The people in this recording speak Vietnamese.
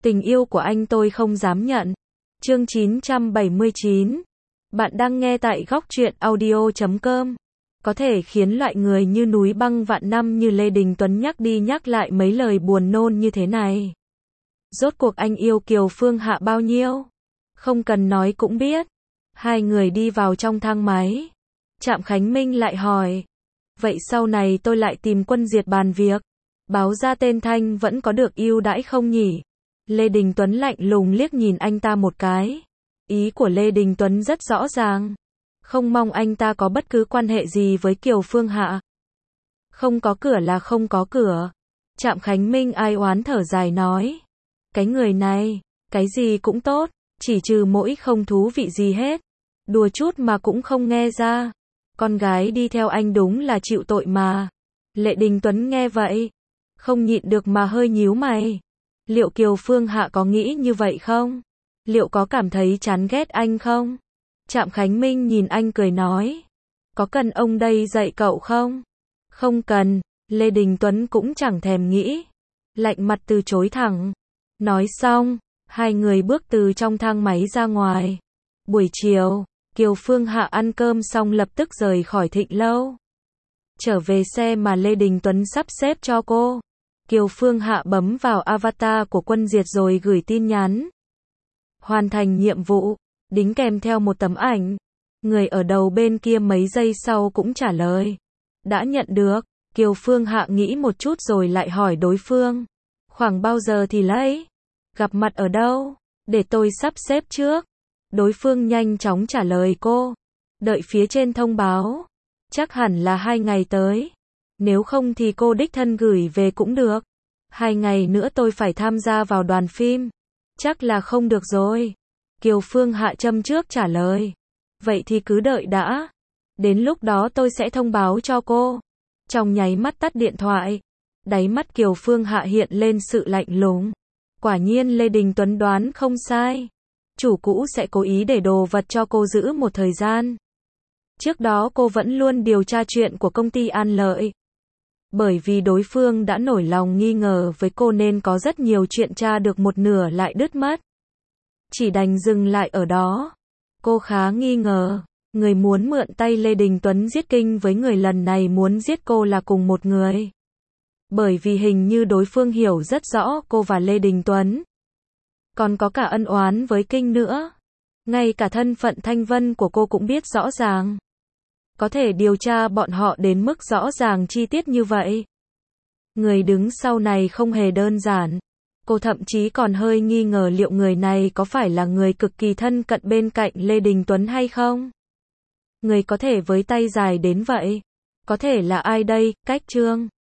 Tình yêu của anh tôi không dám nhận. Chương 979. Bạn đang nghe tại góc truyện audio.com. Có thể khiến loại người như núi băng vạn năm như Lê Đình Tuấn nhắc đi nhắc lại mấy lời buồn nôn như thế này. Rốt cuộc anh yêu Kiều Phương Hạ bao nhiêu? Không cần nói cũng biết. Hai người đi vào trong thang máy. Trạm Khánh Minh lại hỏi. Vậy sau này tôi lại tìm Quân Diệt bàn việc. Báo ra tên Thanh vẫn có được ưu đãi không nhỉ? Lê Đình Tuấn lạnh lùng liếc nhìn anh ta một cái. Ý của Lê Đình Tuấn rất rõ ràng. Không mong anh ta có bất cứ quan hệ gì với Kiều Phương Hạ. Không có cửa là không có cửa. Trạm Khánh Minh ai oán thở dài nói. Cái người này, cái gì cũng tốt, chỉ trừ mỗi không thú vị gì hết. Đùa chút mà cũng không nghe ra. Con gái đi theo anh đúng là chịu tội mà. Lê Đình Tuấn nghe vậy, không nhịn được mà hơi nhíu mày. Liệu Kiều Phương Hạ có nghĩ như vậy không? Liệu có cảm thấy chán ghét anh không? Trạm Khánh Minh nhìn anh cười nói. Có cần ông đây dạy cậu không? Không cần, Lê Đình Tuấn cũng chẳng thèm nghĩ. Lạnh mặt từ chối thẳng. Nói xong, hai người bước từ trong thang máy ra ngoài. Buổi chiều, Kiều Phương Hạ ăn cơm xong lập tức rời khỏi Thịnh Lâu. Trở về xe mà Lê Đình Tuấn sắp xếp cho cô. Kiều Phương Hạ bấm vào avatar của Quân Diệt rồi gửi tin nhắn. Hoàn thành nhiệm vụ, đính kèm theo một tấm ảnh. Người ở đầu bên kia mấy giây sau cũng trả lời. Đã nhận được. Kiều Phương Hạ nghĩ một chút rồi lại hỏi đối phương. Khoảng bao giờ thì lấy? Gặp mặt ở đâu? Để tôi sắp xếp trước. Đối phương nhanh chóng trả lời cô. Đợi phía trên thông báo. Chắc hẳn là 2 ngày tới. Nếu không thì cô đích thân gửi về cũng được. 2 ngày nữa tôi phải tham gia vào đoàn phim. Chắc là không được rồi. Kiều Phương Hạ châm trước trả lời. Vậy thì cứ đợi đã. Đến lúc đó tôi sẽ thông báo cho cô. Trong nháy mắt tắt điện thoại. Đáy mắt Kiều Phương Hạ hiện lên sự lạnh lùng. Quả nhiên Lê Đình Tuấn đoán không sai. Chủ cũ sẽ cố ý để đồ vật cho cô giữ một thời gian. Trước đó cô vẫn luôn điều tra chuyện của công ty An Lợi. Bởi vì đối phương đã nổi lòng nghi ngờ với cô nên có rất nhiều chuyện tra được một nửa lại đứt mất. Chỉ đành dừng lại ở đó. Cô khá nghi ngờ, người muốn mượn tay Lê Đình Tuấn giết Kinh với người lần này muốn giết cô là cùng một người. Bởi vì hình như đối phương hiểu rất rõ cô và Lê Đình Tuấn. Còn có cả ân oán với Kinh nữa. Ngay cả thân phận Thanh Vân của cô cũng biết rõ ràng. Có thể điều tra bọn họ đến mức rõ ràng chi tiết như vậy. Người đứng sau này không hề đơn giản. Cô thậm chí còn hơi nghi ngờ liệu người này có phải là người cực kỳ thân cận bên cạnh Lê Đình Tuấn hay không? Người có thể với tay dài đến vậy. Có thể là ai đây? Cách Trương.